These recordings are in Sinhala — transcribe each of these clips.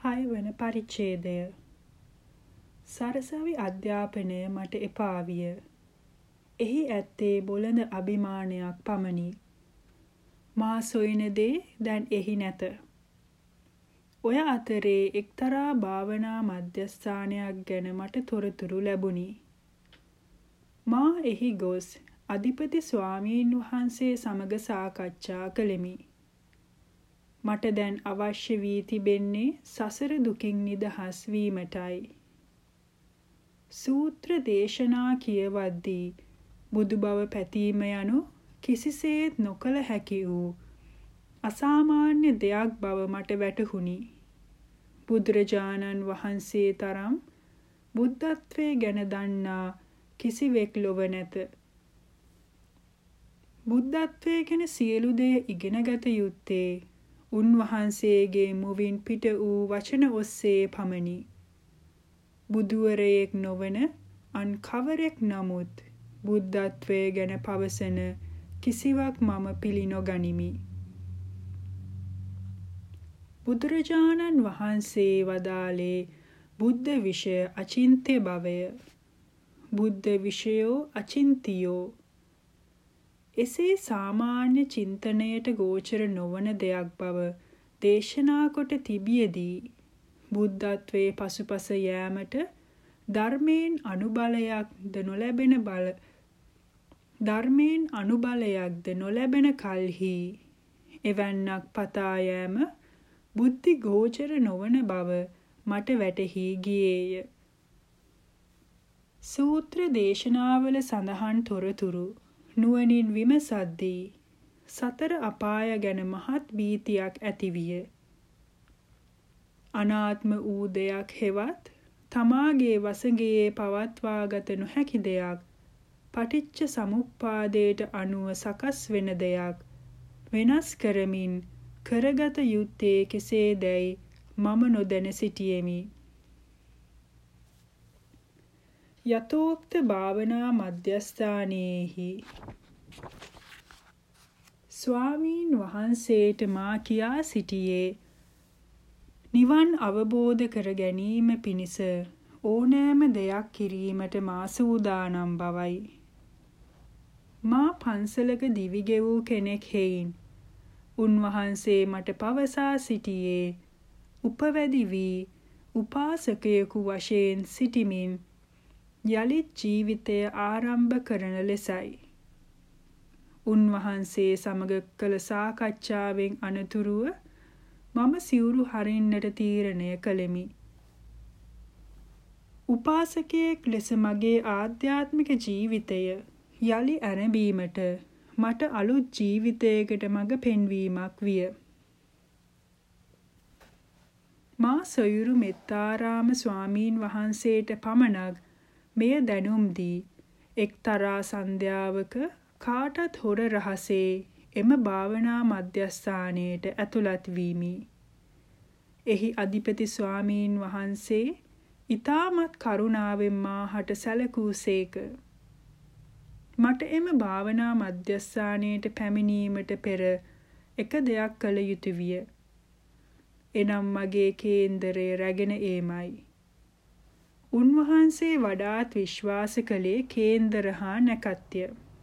6 වන පරිච්ඡේදය. සරසවි අධ්‍යාපනය මට එපා විය. එහි ඇත්තේ බොළඳ අභිමානයක් පමණි. මා සොයන දේ දැන් එහි නැත. ඔය අතරේ එක්තරා භාවනා මධ්‍යස්ථානයක් ගැන මට තොරතුරු ලැබුණි. මා එහි ගොස් අධිපති ස්වාමීන් වහන්සේ සමග සාකච්ඡා කළෙමි. මට දැන් අවශ්‍ය වී තිබෙන්නේ සසර දුකින් නිදහස් වීමටයි. සූත්‍ර දේශනා කියවද්දී බුදු බව පැතීම යනු කිසිසේත් නොකළ හැකි වූ අසාමාන්‍ය දෙයක් බව මට වැටහුණි. බුදුරජාණන් වහන්සේ තරම් බුද්ධත්වයේ ගැන දන්නා කිසිවෙක් ලොව නැත. බුද්ධත්වයේ ගැන සියලු දේ ඉගෙනගත යුත්තේ උන්වහන්සේගේ මුවින් පිට වූ වචන ඔස්සේ පමණි. බුදුවරයෙක් නොවන අන් කවරෙක් නමුත් බුද්ධත්වයේ ගැන පවසන කිසිවක් මම පිළි නොගනිමි. බුදුරජාණන් වහන්සේ වදාළේ බුද්ධ විෂය අචින්ත්‍ය බවය. බුද්ධ විෂයෝ අචින්තියෝ. එසේ සාමාන්‍ය චින්තනයට ගෝචර නොවන දෙයක් බව දේශනා කොට තිබියදී බුද්ධත්වයේ පසුපස යෑමට ධර්මයෙන් අනුබලයක්ද නොලැබෙන කල්හි එවැන්නක් පතා යෑම බුද්ධි ගෝචර නොවන බව මට වැටහි ගියේය. සූත්‍ර දේශනාවල සඳහන් තොරතුරු නුවණින් විමසද්දී සතර අපාය ගැන මහත් භීතියක් ඇතිවිය. අනාත්ම වූ දෙයක් හෙවත් තමාගේ වසඟයේ පවත්වාගත නොහැකි දෙයක් පටිච්ච සමුප්පාදයට අනුව සකස් වෙන දෙයක් වෙනස් කරමින් කරගත යුත්තේ කෙසේදැයි මම නොදැන සිටියෙමි. යතෝක්ත භාවනා මධ්‍යස්ථානයේහි ස්වාමීන් වහන්සේට මා කියා සිටියේ නිවන් අවබෝධ කර ගැනීම පිණිස ඕනෑම දෙයක් කිරීමට මා සූදානම් බවයි. මා පන්සලක දිවි ගෙවූ කෙනෙක් හෙයින් උන්වහන්සේ මට පවසා සිටියේ උපවැදි වී උපාසකයෙකු වශයෙන් සිටිමින් යලිත් ජීවිතය ආරම්භ කරන ලෙසයි. උන්වහන්සේ සමග කළ සාකච්ඡාවෙන් අනතුරුව මම සිවුරු හරින්නට තීරණය කළෙමි. උපාසකයෙක් ලෙස මගේ ආධ්‍යාත්මික ජීවිතය යලි ඇරඹීමට මට අලුත් ජීවිතයකට මඟ පෙන්වීමක් විය. මා සොයුරු මෙත්තාරාම ස්වාමීන් වහන්සේට පමණක් මෙය දැනුම් දී එක්තරා සන්ධ්‍යාවක කාටත් හොර රහසේ එම භාවනා මධ්‍යස්ථානයට ඇතුළත් වීමි. එහි අධිපති ස්වාමීන් වහන්සේ ඊටමත් කරුණාවෙන් මාහට සැලකූසේක. මට එම භාවනා මධ්‍යස්ථානයට පැමිණීමට පෙර එක දෙයක් කළ යුතු විය. එනම් මගේ කේන්දරය රැගෙන ඒමයි. උන්වහන්සේ වඩාත් විශ්වාස කළේ කේන්දර හා නැකත්ය.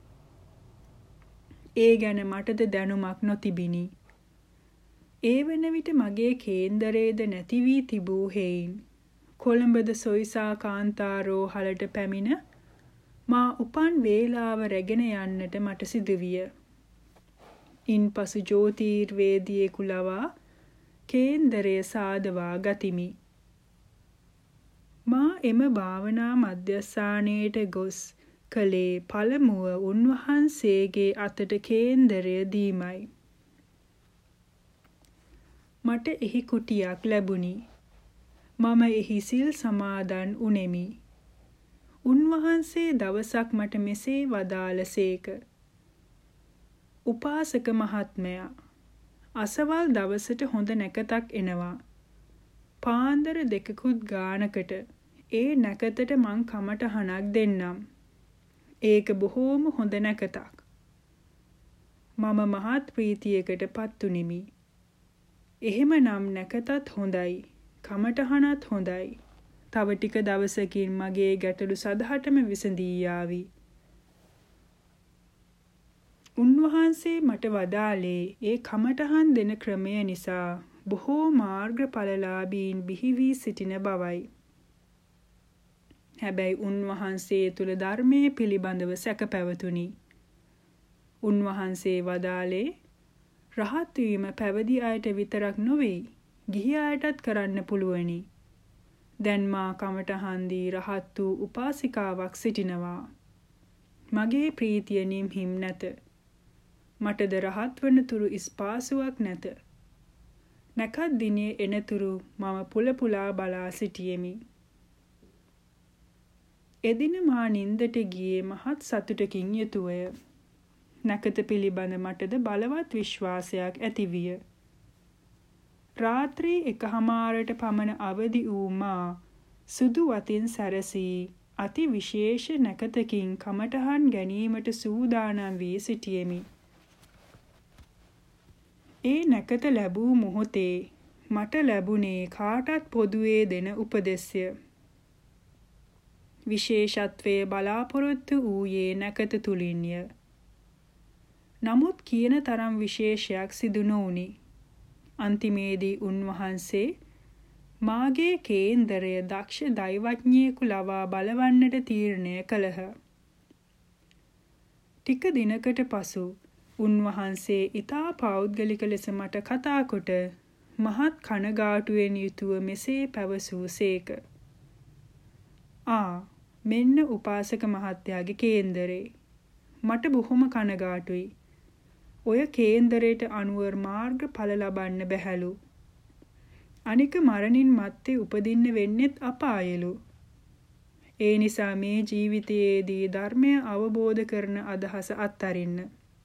ඒ ගැන මටද දැනුමක් නොතිබිනි. ඒ වන විට මගේ කේන්දරේද නැති වී තිබූ හේයින් කොළඹද සොයිසා කාන්තාරෝ හලට පැමිණ මා උපන් වේලාව රැගෙන යන්නට මට සිදුවිය. ඉන්පසු ජ්‍යෝතිර්වේදියෙකු ලවා කේන්දරය සාදවා ගතිමි. මා එම භාවනා මධ්‍යස්ථානයට ගොස් කළේ පළමුව උන්වහන්සේගේ අතට කේන්දරය දීමයි. මට එහි කුටියක් ලැබුණි. මම එහි සිල් සමාදන් උනෙමි. උන්වහන්සේ දවසක් මට මෙසේ වදාළසේක. උපාසක මහත්මයා, අසවල් දවසට හොඳ නැකතක් එනවා. පාන්දර 2කුත් ගානකට ඒ නැකතට මං කමටහනක් දෙන්නම්. ඒක බොහෝම හොඳ නැකතක්. මම මහත් ප්‍රීතියකට පත්තුනිමි. එහෙමනම් නැකතත් හොඳයි. කමටහනත් හොඳයි. තව ටික දවසකින් මගේ ගැටලු සදහටම විසඳී යාවි. උන්වහන්සේ මට වදාළේ ඒ කමටහන් දෙන ක්‍රමය නිසා බොහෝ මාර්ගඵලලාභීන් බිහි වී සිටින බවයි. හැබැයි උන්වහන්සේ තුල ධර්මයේ පිළිබඳව සැක පැවතුණි. උන්වහන්සේ වදාළේ රහත් වීම පැවිදි අයට විතරක් නොවේ, ගිහි අයටත් කරන්න පුළුවනි. දැන් මා කමටහන් දී රහත් වූ උපාසිකාවක් සිටිනවා. මගේ ප්‍රීතිය නිම්හිම් නැත. මටද රහත් වන තුරු ස්පාසුවක් නැත. නැකත් දිනේ එනතුරු මම පුල පුලා බලා සිටියෙමි. එදින මා නින්දට ගියේ මහත් සතුටකින් යුතුවය. නැකත පිළිබඳ මටද බලවත් විශ්වාසයක් ඇතිවිය. රාත්‍රී 1:00ට පමණ අවදි වූ මා සුදු වතින් සැරසී අති විශේෂ නැකතකින් කමටහන් ගැනීමට සූදානම් වී සිටියෙමි. ඒ නැකත ලැබූ මොහොතේ මට ලැබුණේ කාටත් පොදුවේ දෙන උපදෙස්ය. විශේෂත්වයේ බලාපොරොත්තු වූයේ නැකත තුලින්ය. නමුත් කියන තරම් විශේෂයක් සිදු නොවුනි. අන්තිමේදී උන්වහන්සේ මාගේ කේන්දරය දක්ෂ දෛවඥයෙකු ලවා බලවන්නට තීරණය කළහ. ටික දිනකට පසු උන්වහන්සේ ඊතා පෞද්ගලික ලෙස මට කතා කොට මහත් කනගාටුවෙන් යුතුව මෙසේ පැවසූසේක. මෙන්න උපාසක මහත්තයාගේ කේන්දරේ. මට බොහොම කනගාටුයි. ඔය කේන්දරයට අනුව මාර්ගඵල ලබන්න බැහැලු. අනික මරණින් මත්තේ උපදින්න වෙන්නෙත් අපායලු. ඒ නිසා මේ ජීවිතයේදී ධර්මය අවබෝධ කරන අදහස අත්හරින්න.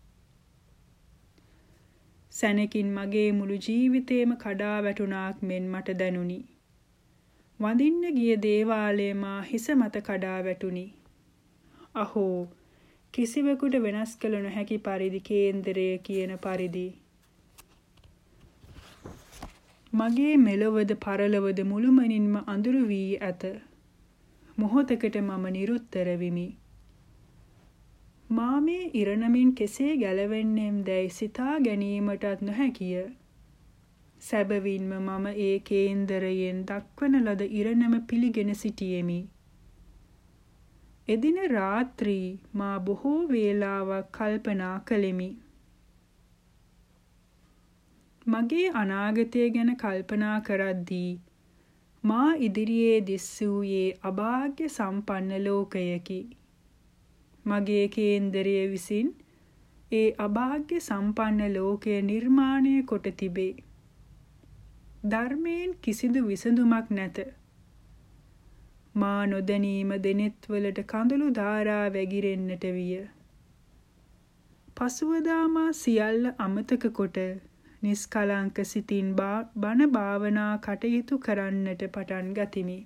සැනකින් මගේ මුළු ජීවිතේම කඩා වැටුණාක් මෙන් මට දැනුනි. වඳින්න ගිය දේවාලය මා හිස මත කඩා වැටුනි. අහෝ, කිසිවෙකුට වෙනස් කළ නොහැකි පරිදි කේන්දරය කියන පරිදි මගේ මෙලොවද පරලොවද මුළුමනින්ම අඳුරු වී ඇත. මොහොතකට මම නිරුත්තර විමි. මා මේ ඉරණමින් කෙසේ ගැලවෙන්නෙම් දැයි සිතා ගැනීමටත් නොහැකිය. සැබවින්ම මම ඒ කේන්දරයෙන් දක්වන ලද ඉරණම පිළිගෙන සිටියෙමි. එදින රාත්‍රී මා බොහෝ වේලාවක් කල්පනා කළෙමි. මගේ අනාගතය ගැන කල්පනා කරද්දී මා ඉදිරියේ දිස්සූයේ අභාග්‍ය සම්පන්න ලෝකයකි. මගේ කේන්දරය විසින් ඒ අභාග්‍ය සම්පන්න ලෝකය නිර්මාණය කොට තිබේ. ධර්මයෙන් කිසිදු විසඳුමක් නැත. මා නොදැනීම දෙනෙත්වලට කඳුළු ධාරා වැగిරෙන්නට විය. පසුවදා මා සියල්ල අමතක කොට නිස්කලංක සිතින් බණ භාවනා කටයුතු කරන්නට පටන් ගතිමි.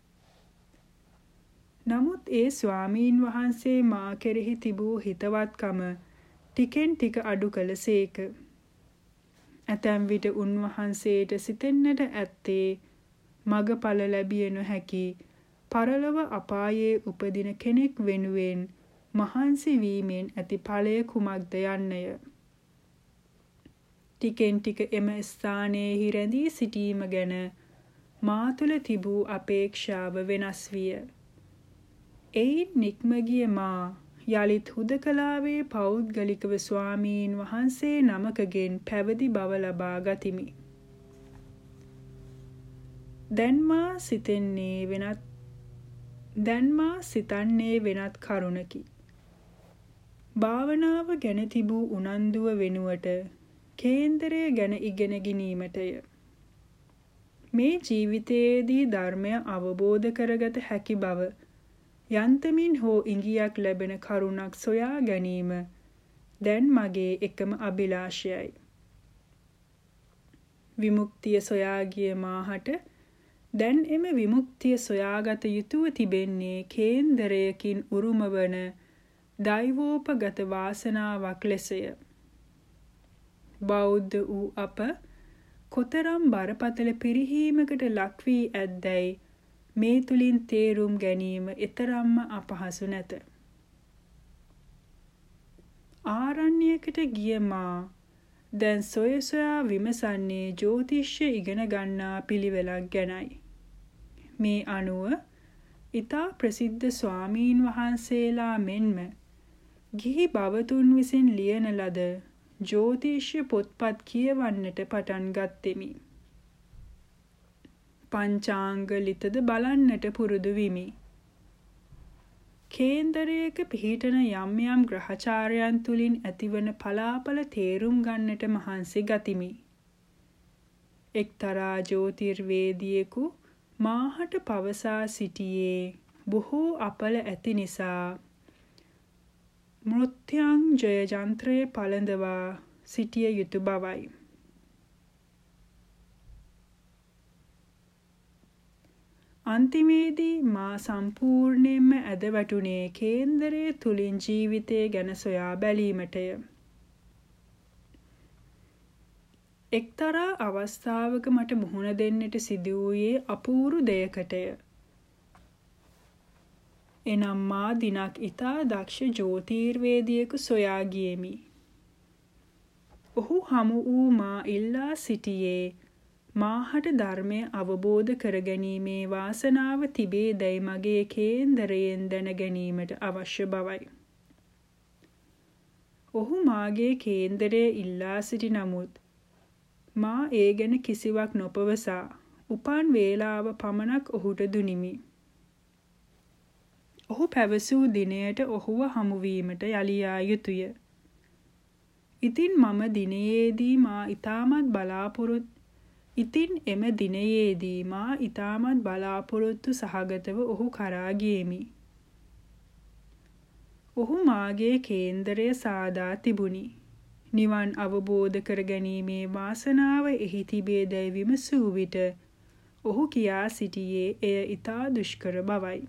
නමුත් ඒ ස්වාමීන් වහන්සේ මා කෙරෙහි තිබූ හිතවත්කම ටිකෙන් ටික අඩු කළසේක. ඇතැම් විට උන්වහන්සේට සිතෙන්නට ඇත්තේ මගඵල ලැබිය නොහැකි පරලොව අපායේ උපදින කෙනෙක් වෙනුවෙන් මහන්සි වීමෙන් ඇති ඵලය කුමක්ද යන්නය. ටිකෙන් ටික එම ස්ථානයේ රැඳී සිටීම ගැන මා තුළ තිබූ අපේක්ෂාව වෙනස් විය. එයින් නික්ම ගිය මා යලිත් හුදකලාවේ පෞද්ගලිකව ස්වාමීන් වහන්සේ නමකගෙන් පැවිදි බව ලබා ගතිමි. දැන් මා සිතන්නේ වෙනත් කරුණකි. භාවනාව ගැන තිබූ උනන්දුව වෙනුවට කේන්දරය ගැන ඉගෙන ගැනීමටය. මේ ජීවිතයේදී ධර්මය අවබෝධ කරගත හැකි බව යන්තමින් හෝ ඉඟියක් ලැබෙන කරුණක් සොයා ගැනීම දැන් මගේ එකම අභිලාෂයයි. විමුක්තිය සොයා ගිය මාහට දැන් එම විමුක්තිය සොයාගත යුතුව තිබෙන්නේ කේන්දරයකින් උරුම වන දෛවෝපගත වාසනාවක් ලෙසය. බෞද්ධ වූ අප කොතරම් බරපතල පිරිහීමකට ලක් වී ඇද්දැයි මේ තුලින් තේරුම් ගැනීම එතරම්ම අපහසු නැත. ආරණ්‍යයකට ගිය මා දැන් සොයසොයා විමසන්නේ ජ්‍යොතිෂය ඉගෙන ගන්නා පිළිවෙලක් ගැනයි. මේ අනුව ඉතා ප්‍රසිද්ධ ස්වාමීන් වහන්සේලා මෙන්ම ගිහි බවතුන් විසින් ලියන ලද ජ්‍යොතිෂ්‍ය පොත්පත් කියවන්නට පටන් ගත්තෙමි. පංචාංග ලිතද බලන්නට පුරුදු විමි. කේන්දරයක පිහිටන යම් යම් ග්‍රහචාරයන් තුලින් ඇතිවන පලාපල තේරුම් ගන්නට මහන්සි ගතිමි. එක්තරා ජ්‍යොතිර්වේදියෙකු මාහට පවසා සිටියේ බොහෝ අපල ඇති නිසා මෘත්‍යංජය යන්ත්‍රයේ පළඳවා සිටිය යුතු බවයි. අන්තිමේදී මා සම්පූර්ණයෙන්ම ඇද වැටුනේ කේන්දරයේ තුලින් ජීවිතය ගැන සොයා බැලීමටය. එක්තරා අවස්ථාවක මට මුහුණ දෙන්නට සිදු වූයේ අපූරු දෙයකටය. එනම් මා දිනක් ඉතා දක්ෂ ජ්‍යොතිර්වේදියෙකු සොයා ගියෙමි. ඔහු හමු වූ මා ඉල්ලා සිටියේ මාහට ධර්මය අවබෝධ කරගැනීමේ වාසනාව තිබේදැයි මගේ කේන්දරයෙන් දැන ගැනීමට අවශ්‍ය බවයි. ඔහු මාගේ කේන්දරය ඉල්ලා සිටි නමුත් මා ඒ ගැන කිසිවක් නොපවසා උපන් වේලාව පමණක් ඔහුට දුනිමි. ඔහු පැවසූ දිනයට ඔහුව හමුවීමට යළි යා යුතුය. ඉතින් එම දිනයේදී මා ඉතාමත් බලාපොරොත්තු සහගතව ඔහු කරා ගියෙමි. ඔහු මාගේ කේන්දරය සාදා තිබුණි. නිවන් අවබෝධ කර ගැනීමේ වාසනාව එහි තිබේදැයි විමසූ විට ඔහු කියා සිටියේ එය ඉතා දුෂ්කර බවයි.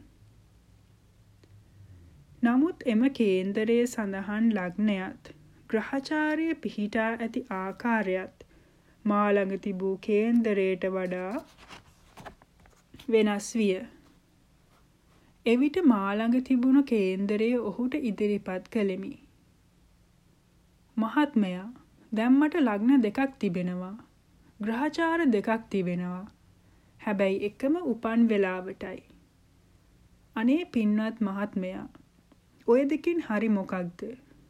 නමුත් එම කේන්දරයේ සඳහන් ලග්නයත් ග්‍රහචාරය පිහිටා ඇති ආකාරයත් මා ළඟ තිබූ කේන්දරයට වඩා වෙනස් විය. එවිට මා ළඟ තිබුණු කේන්දරය ඔහුට ඉදිරිපත් කළෙමි. මහත්මයා, දැන් මට ලග්න දෙකක් තිබෙනවා. ග්‍රහචාර දෙකක් තිබෙනවා. හැබැයි එකම උපන් වේලාවටයි. අනේ පින්වත් මහත්මයා, ඔය දෙකින් හරි මොකක්ද?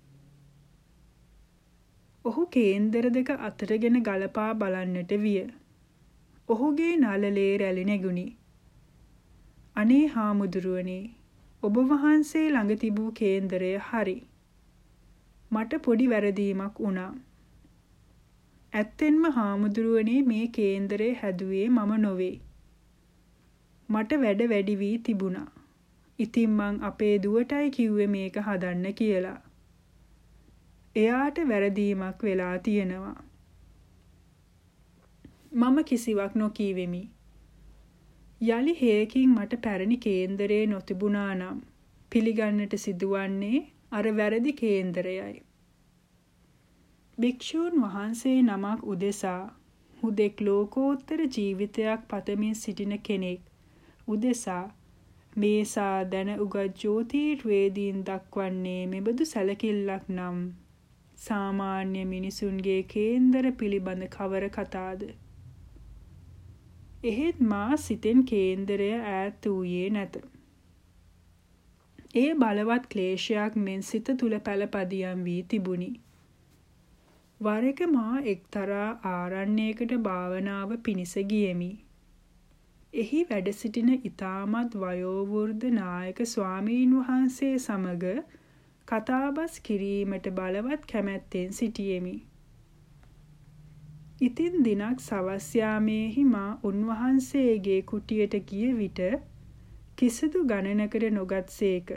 ඔහු කේන්දර දෙක අතරගෙන ගලපා බලන්නට විය. ඔහුගේ නළලේ රැලි නැගුණි. අනේ හාමුදුරුවනේ, ඔබ වහන්සේ ළඟ තිබූ කේන්දරය හරි. මට පොඩි වැරදීමක් වුණා. ඇත්තෙන්ම හාමුදුරුවනේ, මේ කේන්දරය හැදුවේ මම නොවේ. මට වැඩ වැඩි වී තිබුණා. ඉතින් මං අපේ දුවටයි කිව්වේ මේක හදන්න කියලා. එයාට වැරදීමක් වෙලා තියෙනවා. මම කිසිවක් නොකීවෙමි. යලි හේකින් මට පැරණි කේන්දරේ නොතිබුණා නම් පිළිගන්නට සිදුවන්නේ අර වැරදි කේන්දරයයි. භික්ෂූන් වහන්සේ නමක් උදෙසා හුදෙක් ලෝකෝත්තර ජීවිතයක් පතමින් සිටින කෙනෙක් උදෙසා මේසා දැන උගත් ජ්‍යොතිර්වේදීන් දක්වන්නේ මෙබඳු සැලකිල්ලක් නම් සාමාන්‍ය මිනිසුන්ගේ කේන්දර පිළිබඳ කවර කතාද? එහෙත් මා සිතෙන් කේන්දරය ඈත් වූයේ නැත. ඒ බලවත් ක්ලේශයක් මෙන් සිත තුල පළපදියම් වී තිබුණි. වර එක මා එක්තරා ආරණ්‍යයකට භාවනාව පිණිස ගියෙමි. එහි වැඩ සිටින ඉතාමත් වයෝවෘද්ධ නායක ස්වාමීන් වහන්සේ සමග කතාබස් කිරීමට බලවත් කැමැත්තෙන් සිටියෙමි. ඉතින් දිනක් සවස් යාමේහි මා උන්වහන්සේගේ කුටියට ගිය විට කිසිදු ගණනකට නොගත්සේක.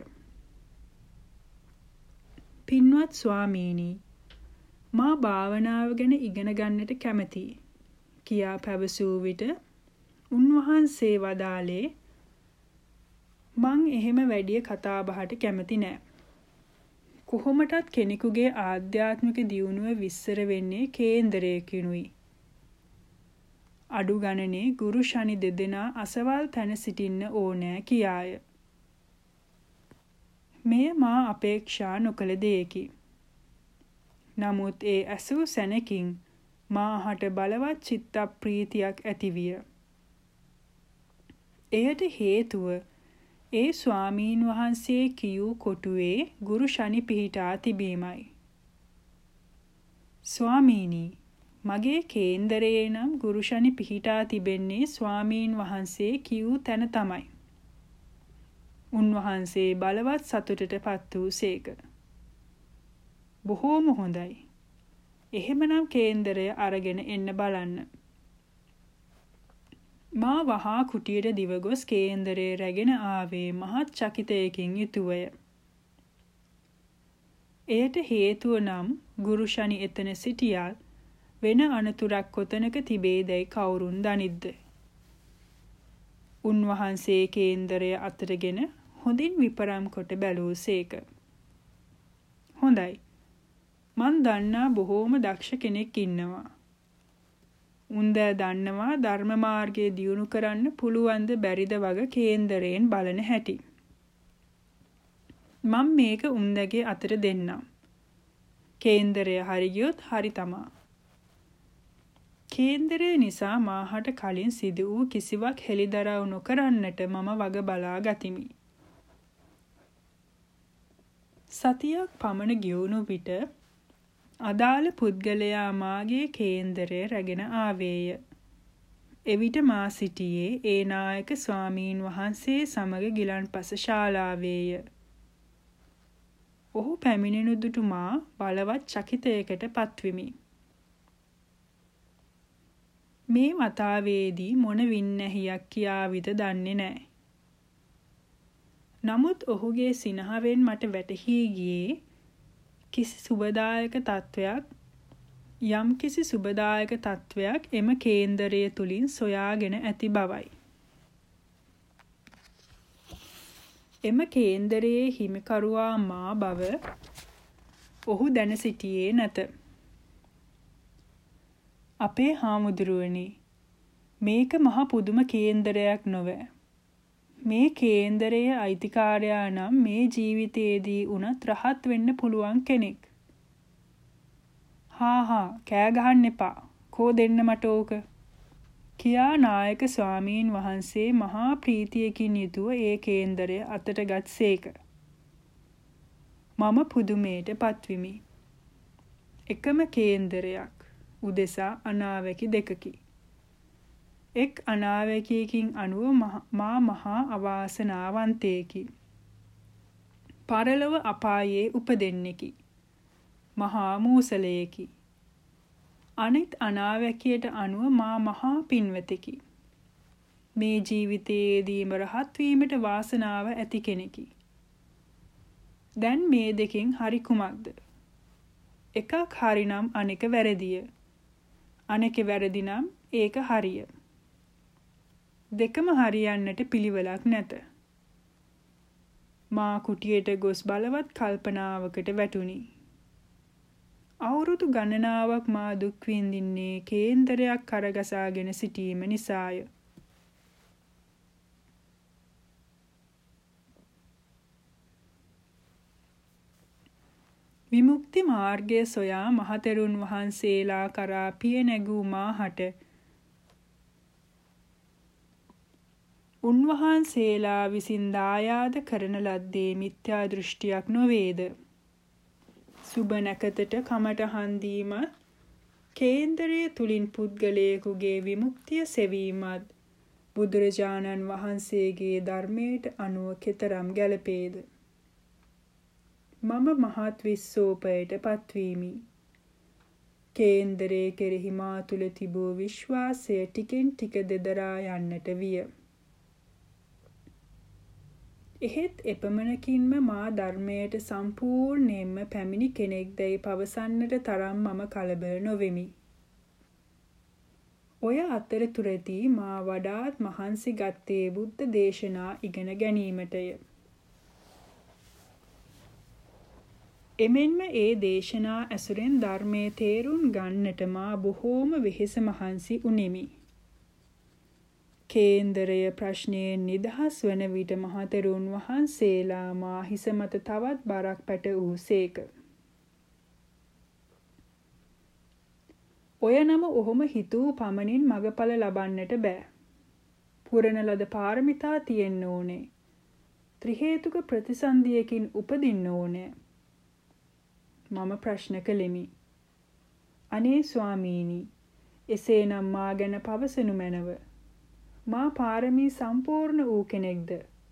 පින්වත් ස්වාමීනි, මා භාවනාව ගැන ඉගෙන ගන්නට කැමැතියි කියා පැවසූ විට උන්වහන්සේ වදාළේ, මං එහෙම වැඩිය කතා බහට කැමති නෑ. කොහොමටත් කෙනෙකුගේ ආධ්‍යාත්මික දියුණුව විස්තර වෙන්නේ කේන්දරයකිනුයි. අඩු ගණනේ ගුරු ශනි දෙදෙනා අසවල් තැන සිටින්න ඕනෑ කියාය. මෙය මා අපේක්ෂා නොකළ දෙයකි. නමුත් ඒ ඇසූ සැනකින් මාහට බලවත් චිත්ත ප්‍රීතියක් ඇතිවිය. එයට හේතුව ඒ ස්වාමීන් වහන්සේ කියූ කොටුවේ ගුරු ශනි පිහිටා තිබීමයි. ස්වාමීනි, මගේ කේන්දරයේ නම් ගුරු ශනි පිහිටා තිබෙන්නේ ස්වාමීන් වහන්සේ කියූ තැන තමයි. උන්වහන්සේ බලවත් සතුටට පත් වූ සේක. බොහෝම හොඳයි. එහෙමනම් කේන්දරය අරගෙන එන්න බලන්න. මා වහා කුටියට දිවගොස් කේන්දරේ රැගෙන ආවේ මහත් චකිතයකින් යුතුවය. එයට හේතුව නම් ගුරු ශනි එතන සිටියත් වෙන අනතුරක් කොතනක තිබේදැයි කවුරුන් දනිද්ද? උන්වහන්සේ කේන්දරය අතරගෙන හොඳින් විපරම් කොට බැලූ සේක. හොඳයි. මන් දන්නා බොහෝම දක්ෂ කෙනෙක් ඉන්නවා. උන්ද දන්නවා ධර්ම මාර්ගයේ දියුණු කරන්න පුළුවන්ද බැරිද වගේ කේන්දරයෙන් බලන හැටි. මම මේක උන්දගේ අතට දෙන්නම්. කේන්දරය හරි ගියොත් හරි තමා. කේන්දරය නිසා මාහට කලින් සිදු වූ කිසිවක් හෙළිදරව් නොකරන්නට මම වග බලා ගතිමි. සතියක් පමණ ගියුණු විට අදාළ පුද්ගලයා මාගේ කේන්දරය රැගෙන ආවේය. එවිට මා සිටියේ ඒ නායක ස්වාමීන් වහන්සේ සමග ගිලන්පස ශාලාවේය. ඔහු පැමිණෙනු දුටු මා බලවත් චකිතයකට පත්වෙමි. මේ වතාවේදී මොන වින්නැහියක් කියාවිද දන්නේ නැහැ. නමුත් ඔහුගේ සිනහවෙන් මට වැටහි ගියේ කිසි සුබදායක තත්වයක් එම කේන්දරය තුලින් සොයාගෙන ඇති බවයි. එම කේන්දරයේ හිමිකරුවා මා බව ඔහු දැන සිටියේ නැත. අපේ හාමුදුරුවනි, මේක මහ පුදුම කේන්දරයක් නොවේ. මේ කේන්දරයේ අයිතිකාරයා නම් මේ ජීවිතයේදී උනත් රහත් වෙන්න පුළුවන් කෙනෙක්. හා කෑ ගහන්න එපා. කෝ දෙන්න මට ඕක. කියා නායක ස්වාමීන් වහන්සේ මහා ප්‍රීතියකින් යුතුව ඒ කේන්දරය අතට ගත්සේක. මම පුදුමයට පත්විමි. එකම කේන්දරයක් උදෙසා අනාවැකි දෙකකි. එක් අනාවැකියකින් අනුව මා මහා අවාසනාවන්තයෙකි. පරලොව අපායේ උපදෙන්නෙකි. මහා මූසලයෙකි. අනිත් අනාවැකියට අනුව මා මහා පින්වතෙකි. මේ ජීවිතයේදීම රහත් වීමට වාසනාව ඇති කෙනෙකි. දැන් මේ දෙකෙන් හරි කුමක්ද? එකක් හරිනම් අනෙක වැරදිය. අනෙක වැරදි නම් ඒක හරිය. දෙකම හරියන්නට පිළිවෙලක් නැත. මා කුටියට ගොස් බලවත් කල්පනාවකට වැටුණි. අවුරුදු ගණනාවක් මා දුක් විඳින්නේ කේන්දරයක් කරගසාගෙන සිටීම නිසාය. විමුක්ති මාර්ගය සොයා මහතෙරුන් වහන්සේලා කරා පිය නැගූ මාහට උන්වහන්සේලා විසින් දායාද කරන ලද්දේ මිත්‍යා දෘෂ්ටියක් නොවේද? සුබ නැකතට කමටහන් දීමත්, කේන්දරය තුලින් පුද්ගලයෙකුගේ විමුක්තිය සෙවීමත් බුදුරජාණන් වහන්සේගේ ධර්මයට අනුව කෙතරම් ගැලපේද? මම මහත් විස්සෝපයට පත්වීමි. කේන්දරයේ කෙරෙහි මා තුල තිබූ විශ්වාසය ටිකෙන් ටික දෙදරා යන්නට විය. එහෙත් එපමණකින්ම මා ධර්මයට සම්පූර්ණයෙන්ම පැමිණි කෙනෙක්දැයි පවසන්නට තරම් මම කලබල නොවෙමි. ඔය අතරතුරදී මා වඩාත් මහන්සි ගත්තේ බුද්ධ දේශනා ඉගෙන ගැනීමටය. එමෙන්ම ඒ දේශනා ඇසුරෙන් ධර්මයේ තේරුම් ගන්නට මා බොහෝම වෙහෙස මහන්සි උනේමි. කේන්දරය ප්‍රශ්නයෙන් නිදහස් වන විට මහතෙරුන් වහන්සේලා මා හිස මත තවත් බරක් පැට වූසේක. ඔය නම ඔහොම හිතූ පමණින් මගඵල ලබන්නට බෑ. පුරන ලද පාරමිතා තියෙන්න ඕනේ. ත්‍රි හේතුක ප්‍රතිසන්දියකින් උපදින්න ඕනේ. මම ප්‍රශ්න කළෙමි. අනේ ස්වාමීනි, එසේනම් මා ගැන පවසනු මැනව. මා පාරමී සම්පූර්ණ වූ කෙනෙක්ද?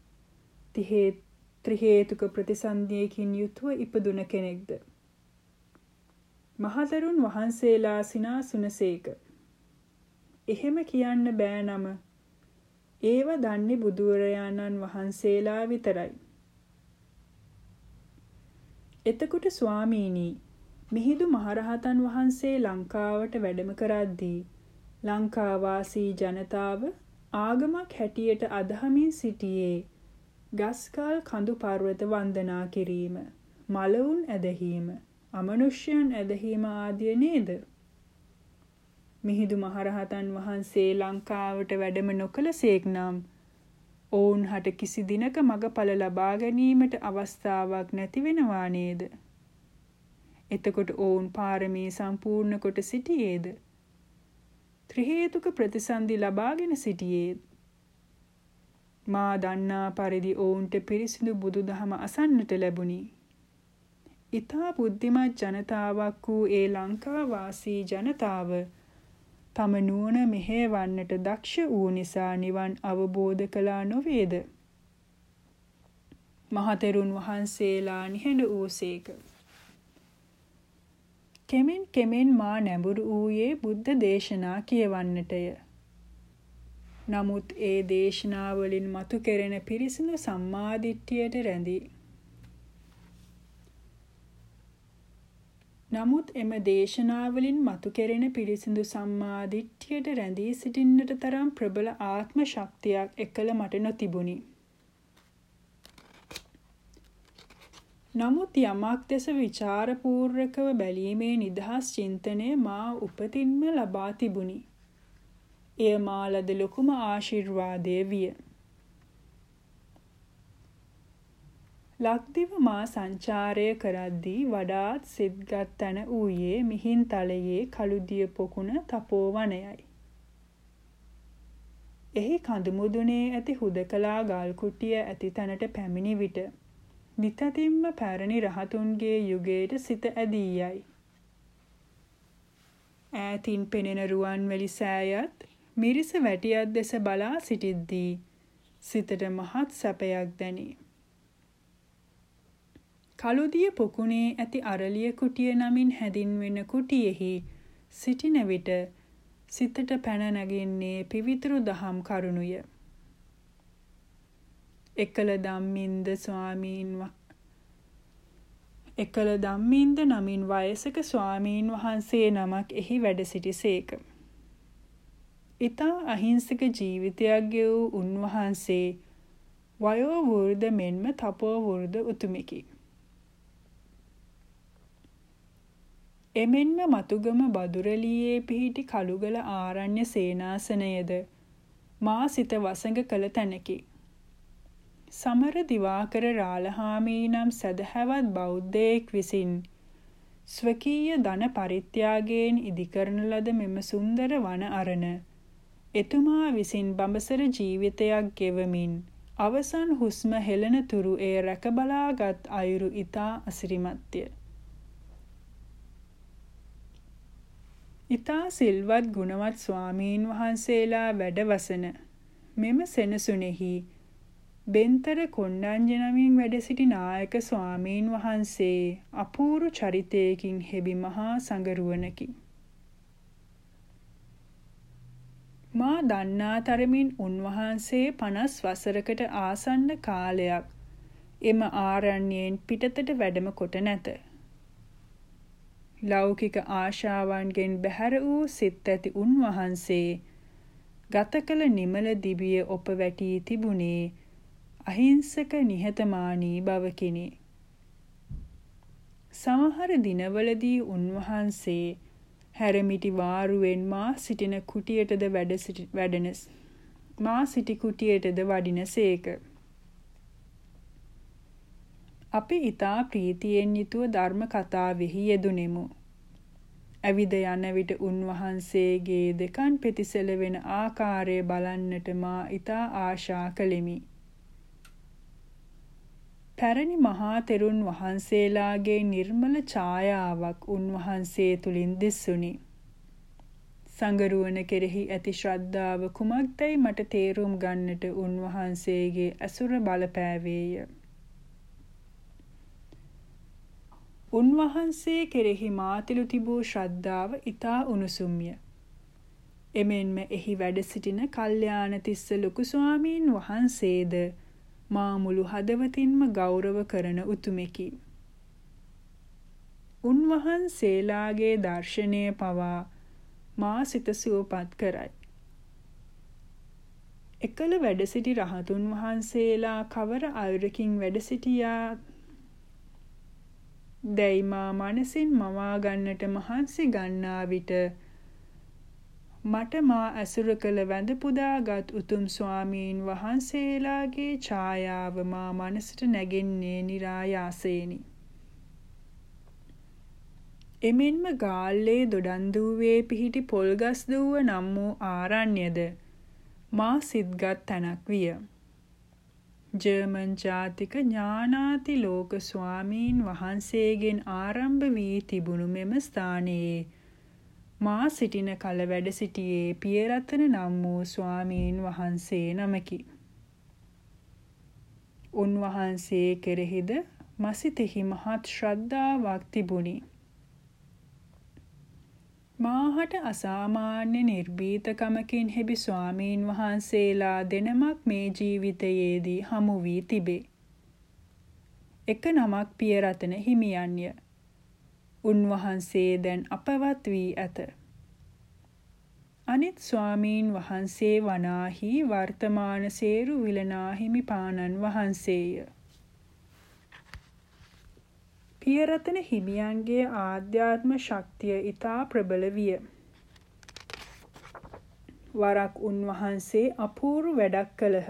ත්‍රි හේතුක ප්‍රතිසන්දියකින් යුතුව ඉපදුන කෙනෙක්ද? මහතෙරුන් වහන්සේලා සිනාසුනසේක. එහෙම කියන්න බෑ නම. ඒව දන්නේ බුදුරජාණන් වහන්සේලා විතරයි. එතකොට ස්වාමීනි, මිහිඳු මහරහතන් වහන්සේ ලංකාවට වැඩම කරද්දී ලංකාවාසී ජනතාව ආගමක් හැටියට අදහමින් සිටියේ ගස්කල් කඳු පර්වත වන්දනා කිරීම, මලවුන් ඇදහීම, අමනුෂ්‍යයන් ඇදහීම ආදිය නේද? මිහිඳු මහරහතන් වහන්සේ ලංකාවට වැඩම නොකළසේක් නම් ඔවුන් හට කිසි දිනක මගඵල ලබා ගැනීමට අවස්ථාවක් නැති වෙනවා නේද? එතකොට ඔවුන් පාරමී සම්පූර්ණ කොට සිටියේද? ත්‍රි හේතුක ප්‍රතිසන්දි ලබාගෙන සිටියේද? මා දන්නා පරිදි ඔවුන්ට පිරිසිදු බුදුදහම අසන්නට ලැබුණි. ඉතා බුද්ධිමත් ජනතාවක් වූ ඒ ලංකාවාසී ජනතාව තම නුවණ මෙහෙයවන්නට දක්ෂ වූ නිසා නිවන් අවබෝධ කළා නොවේද? මහතෙරුන් වහන්සේලා නිහඬ වූසේක. කෙමෙන් කෙමෙන් මා නැඹුරු වූයේ බුද්ධ දේශනා කියවන්නටය. නමුත් ඒ දේශනාවලින් මතු කෙරෙන පිරිසිදු සම්මාදිට්ඨියට රැඳී සිටින්නට තරම් ප්‍රබල ආත්ම ශක්තියක් එකල මට නොතිබුණි. නමුත් යමක් දෙස විචාරපූර්වකව බැලීමේ නිදහස් චින්තනය මා උපතින්ම ලබා තිබුණි. එය මා ලද ලොකුම ආශිර්වාදය විය. ලක්දිව මා සංචාරය කරද්දී වඩාත් සිත්ගත් තැන වූයේ මිහින්තලයේ කළුදිය පොකුණ තපෝවනයයි. එහි කඳුමුදුනේ ඇති හුදකලා ගල් කුටිය ඇති තැනට පැමිණි විට නිතැතින්ම පැරණි රහතුන්ගේ යුගයට සිත ඇදී යයි. ඈතින් පෙනෙන රුවන්වැලි සෑයත් මිරිස වැටියක් දෙස බලා සිටිද්දී සිතට මහත් සැපයක් දැනේ. කළුදිය පොකුණේ ඇති අරලිය කුටිය නමින් හැඳින්වෙන කුටියෙහි සිටින විට සිතට පැන නැගින්නේ පිවිතුරු දහම් කරුණුය. එකල ධම්මින්ද නමින් වයසක ස්වාමීන් වහන්සේ නමක් එහි වැඩ සිටිසේක. ඉතා අහිංසක ජීවිතයක් ගෙවූ උන්වහන්සේ වයෝ වෘද්ධ මෙන්ම තපෝ වෘද්ධ උතුමෙකි. එමෙන්ම මතුගම බදුරලියේ පිහිටි කළුගල ආරණ්‍ය සේනාසනයද මා සිත වසඟ කළ තැනකි. සමර දිවාකර රාලහාමී නම් සදහැවත් බෞද්ධයෙක් විසින් ස්වකීය ධන පරිත්‍යාගයෙන් ඉදිකරන ලද මෙම සුන්දර වන අරණ එතුමා විසින් බඹසර ජීවිතයක් ගෙවමින් අවසන් හුස්ම හෙළන තුරු එය රැකබලාගත් අයුරු ඉතා අසිරිමත්ය. ඉතා සිල්වත් ගුණවත් ස්වාමීන් වහන්සේලා වැඩවසන මෙම සෙනසුනේහි බෙන්තර කොණ්ඩඤ්ඤ නමින් වැඩ සිටි නායක ස්වාමීන් වහන්සේ අපූරු චරිතයකින් හෙබි මහා සංගරුවනකි. මා දන්නා තරමින් උන්වහන්සේ 50 වසරකට ආසන්න කාලයක් එම ආරණ්‍යයෙන් පිටතට වැඩම කොට නැත. ලෞකික ආශාවන්ගෙන් බැහැර වූ සිත් ඇති උන්වහන්සේ ගත කළ නිමල දිවිය ඔප වැටී තිබුණේ අහිංසක නිහතමානී බවකිනි. සමහර දිනවලදී උන්වහන්සේ හැරමිටි වාරුවෙන් මා සිටින කුටියටද වැඩෙන මා සිටි කුටියටද වඩිනසේක. අපි ඊතා ප්‍රීතියෙන් යුතුව ධර්ම කතාවෙහි යෙදුණෙමු. ඇවිද යන විට උන්වහන්සේගේ දෙකන් පෙතිසෙල වෙන ආකාරය බලන්නට මා ඊතා ආශා කළෙමි. පැරණි මහා තෙරුන් වහන්සේලාගේ නිර්මල ඡායාවක් උන්වහන්සේ තුලින් දිස්සුනි. සංගරුවන කෙරෙහි ඇති ශ්‍රද්ධාව කුමක්දයි මට තේරුම් ගන්නට උන්වහන්සේගේ ඇසුර බලපෑවේය. උන්වහන්සේ කෙරෙහි මාතිලු තිබූ ශ්‍රද්ධාව ඊතා උණුසුම්ය. එමෙන්ම එහි වැඩ සිටින කල්යාණතිස්ස ලොකු ස්වාමීන් වහන්සේද මා මුළු හදවතින්ම ගෞරව කරන උතුමෙකි. උන්වහන්සේලාගේ දර්ශනය පවා මා සිත සුවපත් කරයි. එකල වැඩ සිටි රහතුන් වහන්සේලා කවර අයුරකින් වැඩ සිටියා දැයි මා මනසින් මවා ගන්නට මහන්සි ගන්නා විට මට මා ඇසුර කළ වැඳ පුදාගත් උතුම් ස්වාමීන් වහන්සේලාගේ ඡායාව මා මනසට නැගෙන්නේ නිරායාසයෙනි. එමෙන්ම ගාල්ලේ දොඩන්දුවේ පිහිටි පොල්ගස් දුව නම් වූ ආරණ්‍යද මා සිත්ගත් තැනක් විය. ජර්මන් ජාතික ඥානාති ලෝක ස්වාමීන් වහන්සේගෙන් ආරම්භ වී තිබුණු මෙම ස්ථානයේ මා සිටින කල වැඩ සිටියේ පියරතන නම් වූ ස්වාමීන් වහන්සේ නමකි. උන්වහන්සේ කෙරෙහිද මසිතෙහි මහත් ශ්‍රද්ධාවක් තිබුණි. මාහට අසාමාන්‍ය නිර්භීතකමකින් හෙබි ස්වාමීන් වහන්සේලා දෙනමක් මේ ජීවිතයේදී හමු වී තිබේ. එක නමක් පියරතන හිමියන්ය. උන්වහන්සේ දැන් අපවත් වී ඇත. අනිත් ස්වාමීන් වහන්සේ වනාහි වර්තමාන සේරු විලනාහිමි පාණන් වහන්සේය. පියරතන හිමියන්ගේ ආධ්‍යාත්ම ශක්තිය ඊතා ප්‍රබල විය. වරක් උන්වහන්සේ අපූර්ව වැඩක් කළහ.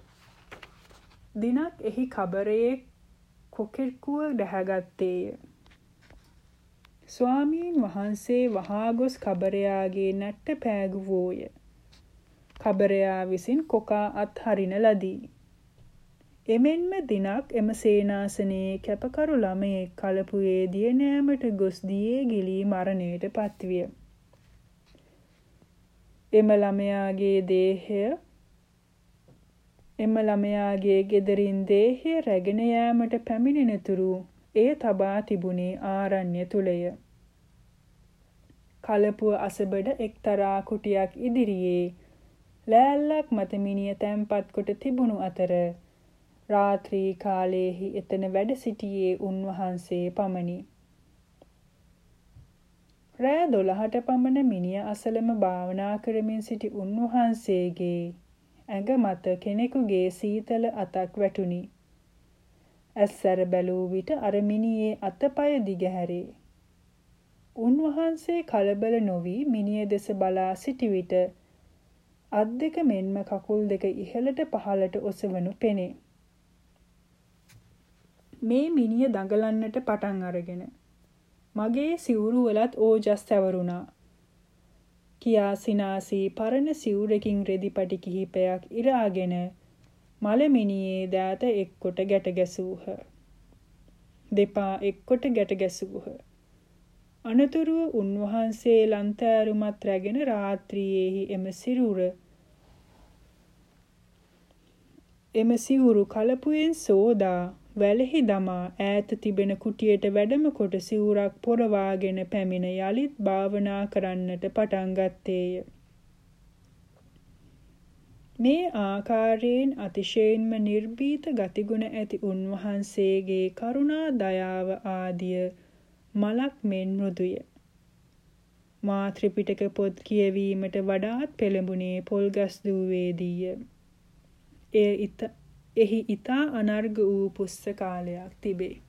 දිනක් එහි කබරයේ කොකිර්කුව දැහැගත්තේය. ස්වාමීන් වහන්සේ වහා ගොස් කබරයාගේ නැට්ට පෑගුවෝය. කබරයා විසින් කොකා අත්හරින ලදී. එමෙන්ම දිනක් එම සේනාසනයේ කැපකරු ළමයෙක් කලපුවේ දිය නෑමට ගොස් දියේ ගිලී මරණයට පත්විය. එම ළමයාගේ ගෙදරින් දේහය රැගෙන යාමට පැමිණෙනතුරු එය තබා තිබුණේ ආරණ්‍ය තුලය. කලපුව අසබඩ එක්තරා කුටියක් ඉදිරියේ ලෑල්ලක් මත මිනිය තැන්පත් කොට තිබුණු අතර රාත්‍රී කාලයේහි එතන වැඩ සිටියේ උන්වහන්සේ පමණි. රෑ 12ට පමණ මිනිය අසලම භාවනා කරමින් සිටි උන්වහන්සේගේ ඇඟ මත කෙනෙකුගේ සීතල අතක් වැටුණි. ඇස්සර බැලූ විට අර මිනියේ අතපය දිගහැරේ. උන්වහන්සේ කලබල නොවි මිනිය දෙස බලා සිටි විට අත් දෙක මෙන්ම කකුල් දෙක ඉහළට පහළට ඔසවනු පෙනේ. මේ මිනිය දඟලන්නට පටන් අරගෙන මගේ සිවුරු වලත් ඕජස් තැවරුණා කියා සිනාසී පරණ සිවුරකින් රෙදිපටි කිහිපයක් ඉරාගෙන මලමිනියේ දෑත එක්කොට ගැට ගැසූහ. දෙපා එක්කොට ගැට ගැසූහ. අනතුරුව උන්වහන්සේ ලන්තෑරුමත් රැගෙන රාත්‍රියේහි එම සිවුරු කලපුවෙන් සෝදා වැලෙහි දමා ඈත තිබෙන කුටියට වැඩම කොට සිවුරක් පොරවාගෙන පැමිණ යලිත් භාවනා කරන්නට පටන් ගත්තේය. මේ ආකාරයෙන් අතිශයින්ම නිර්භීත ගතිගුණ ඇති උන්වහන්සේගේ කරුණා දයාව ආදිය මලක් මෙන් මෘදුය. මා ත්‍රිපිටක පොත් කියවීමට වඩාත් පෙළඹුණේ පොල්ගස්දුවේදීය. එහි ඊතා අනර්ග වූ පුස්තකාලයක් තිබේ.